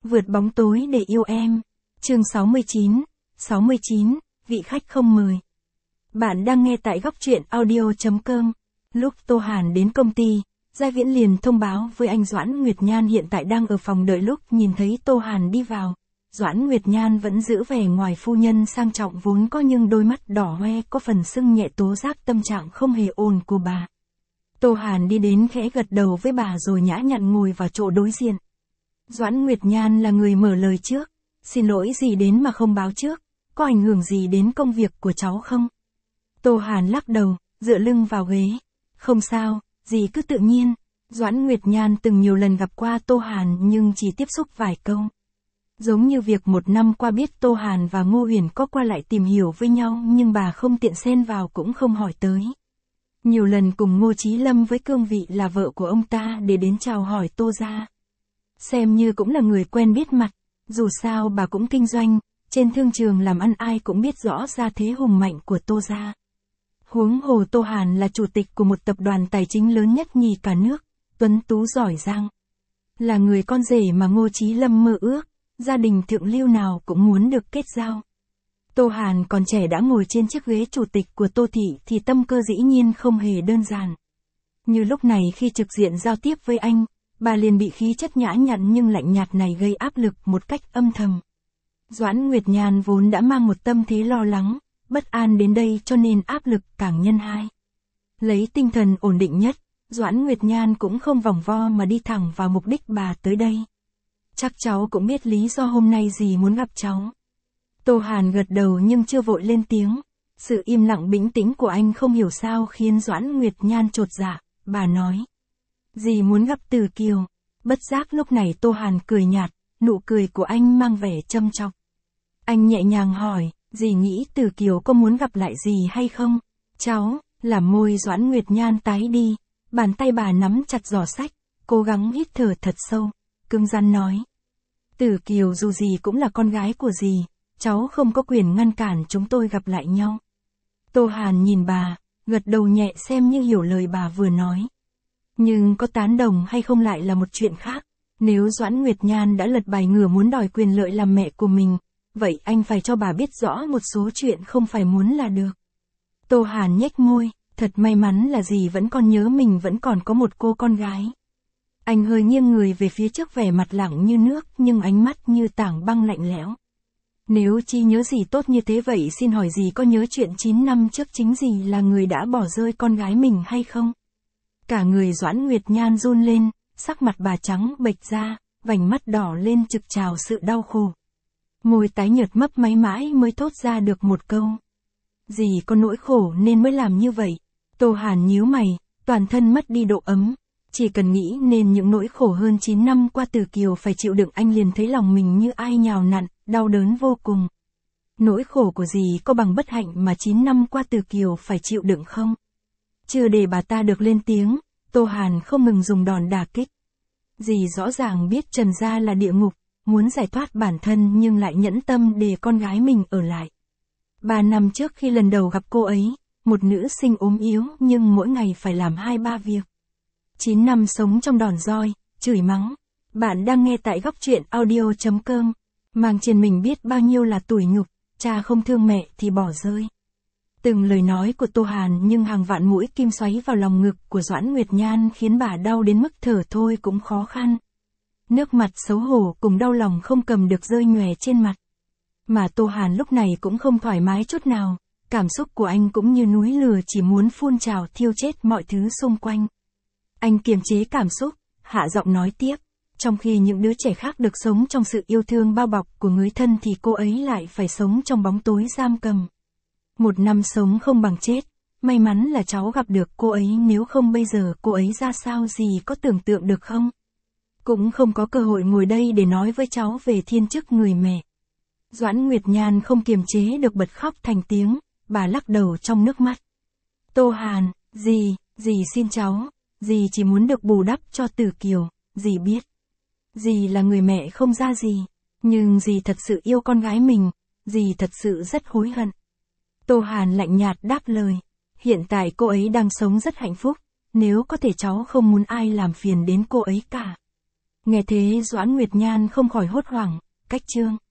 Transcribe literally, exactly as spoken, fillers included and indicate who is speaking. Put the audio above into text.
Speaker 1: Vượt bóng tối để yêu em. Chương sáu mươi chín. sáu mươi chín, vị khách không mời. Bạn đang nghe tại góc truyện audio chấm com. Lúc Tô Hàn đến công ty, Gia Viễn liền thông báo với anh Doãn Nguyệt Nhan hiện tại đang ở phòng đợi. Lúc nhìn thấy Tô Hàn đi vào, Doãn Nguyệt Nhan vẫn giữ vẻ ngoài phu nhân sang trọng vốn có, nhưng đôi mắt đỏ hoe có phần sưng nhẹ tố giác tâm trạng không hề ổn của bà. Tô Hàn đi đến khẽ gật đầu với bà rồi nhã nhặn ngồi vào chỗ đối diện. Doãn Nguyệt Nhan là người mở lời trước. Xin lỗi gì đến mà không báo trước, có ảnh hưởng gì đến công việc của cháu không? Tô Hàn lắc đầu, dựa lưng vào ghế. Không sao, dì cứ tự nhiên. Doãn Nguyệt Nhan từng nhiều lần gặp qua Tô Hàn nhưng chỉ tiếp xúc vài câu. Giống như việc một năm qua biết Tô Hàn và Ngô Huyền có qua lại tìm hiểu với nhau nhưng bà không tiện xen vào cũng không hỏi tới. Nhiều lần cùng Ngô Chí Lâm với cương vị là vợ của ông ta để đến chào hỏi Tô gia. Xem như cũng là người quen biết mặt, dù sao bà cũng kinh doanh, trên thương trường làm ăn ai cũng biết rõ gia thế hùng mạnh của Tô gia. Huống hồ Tô Hàn là chủ tịch của một tập đoàn tài chính lớn nhất nhì cả nước, tuấn tú giỏi giang. Là người con rể mà Ngô Chí Lâm mơ ước, gia đình thượng lưu nào cũng muốn được kết giao. Tô Hàn còn trẻ đã ngồi trên chiếc ghế chủ tịch của Tô thị thì tâm cơ dĩ nhiên không hề đơn giản. Như lúc này khi trực diện giao tiếp với anh, bà liền bị khí chất nhã nhặn nhưng lạnh nhạt này gây áp lực một cách âm thầm. Doãn Nguyệt Nhan vốn đã mang một tâm thế lo lắng, bất an đến đây cho nên áp lực càng nhân hai. Lấy tinh thần ổn định nhất, Doãn Nguyệt Nhan cũng không vòng vo mà đi thẳng vào mục đích bà tới đây. Chắc cháu cũng biết lý do hôm nay dì muốn gặp cháu. Tô Hàn gật đầu nhưng chưa vội lên tiếng. Sự im lặng bình tĩnh của anh không hiểu sao khiến Doãn Nguyệt Nhan chột dạ. Bà nói, dì muốn gặp Từ Kiều. Bất giác lúc này Tô Hàn cười nhạt, nụ cười của anh mang vẻ châm chọc. Anh nhẹ nhàng hỏi, dì nghĩ Từ Kiều có muốn gặp lại dì hay không? Cháu, làm môi Doãn Nguyệt Nhan tái đi, bàn tay bà nắm chặt giỏ sách, cố gắng hít thở thật sâu, cứng rắn nói. Từ Kiều dù gì cũng là con gái của dì, cháu không có quyền ngăn cản chúng tôi gặp lại nhau. Tô Hàn nhìn bà, gật đầu nhẹ xem như hiểu lời bà vừa nói. Nhưng có tán đồng hay không lại là một chuyện khác. Nếu Doãn Nguyệt Nhan đã lật bài ngửa muốn đòi quyền lợi làm mẹ của mình, vậy anh phải cho bà biết rõ một số chuyện không phải muốn là được. Tô Hàn nhếch môi, thật may mắn là dì vẫn còn nhớ mình vẫn còn có một cô con gái. Anh hơi nghiêng người về phía trước vẻ mặt lặng như nước nhưng ánh mắt như tảng băng lạnh lẽo. Nếu chi nhớ dì tốt như thế vậy xin hỏi dì có nhớ chuyện chín năm trước chính dì là người đã bỏ rơi con gái mình hay không? Cả người Doãn Nguyệt Nhan run lên, sắc mặt bà trắng bệch ra, vành mắt đỏ lên trực trào sự đau khổ. Môi tái nhợt mấp máy mãi mới thốt ra được một câu. Dì có nỗi khổ nên mới làm như vậy. Tô Hàn nhíu mày, toàn thân mất đi độ ấm. Chỉ cần nghĩ nên những nỗi khổ hơn chín năm qua Từ Kiều phải chịu đựng anh liền thấy lòng mình như ai nhào nặn, đau đớn vô cùng. Nỗi khổ của dì có bằng bất hạnh mà chín năm qua Từ Kiều phải chịu đựng không? Chưa để bà ta được lên tiếng, Tô Hàn không ngừng dùng đòn đả kích. Dì rõ ràng biết trần gia là địa ngục, muốn giải thoát bản thân nhưng lại nhẫn tâm để con gái mình ở lại. Ba năm trước khi lần đầu gặp cô ấy, một nữ sinh ốm yếu nhưng mỗi ngày phải làm hai ba việc. Chín năm sống trong đòn roi, chửi mắng. Bạn đang nghe tại góc truyện audio chấm com. Mang trên mình biết bao nhiêu là tủi nhục, cha không thương mẹ thì bỏ rơi. Từng lời nói của Tô Hàn nhưng hàng vạn mũi kim xoáy vào lòng ngực của Doãn Nguyệt Nhan khiến bà đau đến mức thở thôi cũng khó khăn. Nước mặt xấu hổ cùng đau lòng không cầm được rơi nhòe trên mặt. Mà Tô Hàn lúc này cũng không thoải mái chút nào, cảm xúc của anh cũng như núi lửa chỉ muốn phun trào thiêu chết mọi thứ xung quanh. Anh kiềm chế cảm xúc, hạ giọng nói tiếp, trong khi những đứa trẻ khác được sống trong sự yêu thương bao bọc của người thân thì cô ấy lại phải sống trong bóng tối giam cầm. Một năm sống không bằng chết, may mắn là cháu gặp được cô ấy, nếu không bây giờ cô ấy ra sao dì có tưởng tượng được không? Cũng không có cơ hội ngồi đây để nói với cháu về thiên chức người mẹ. Doãn Nguyệt Nhan không kiềm chế được bật khóc thành tiếng, bà lắc đầu trong nước mắt. Tô Hàn, dì, dì xin cháu, dì chỉ muốn được bù đắp cho Từ Kiều, dì biết. Dì là người mẹ không ra gì, nhưng dì thật sự yêu con gái mình, dì thật sự rất hối hận. Tô Hàn lạnh nhạt đáp lời, hiện tại cô ấy đang sống rất hạnh phúc, nếu có thể cháu không muốn ai làm phiền đến cô ấy cả. Nghe thế Doãn Nguyệt Nhan không khỏi hốt hoảng, cách chương.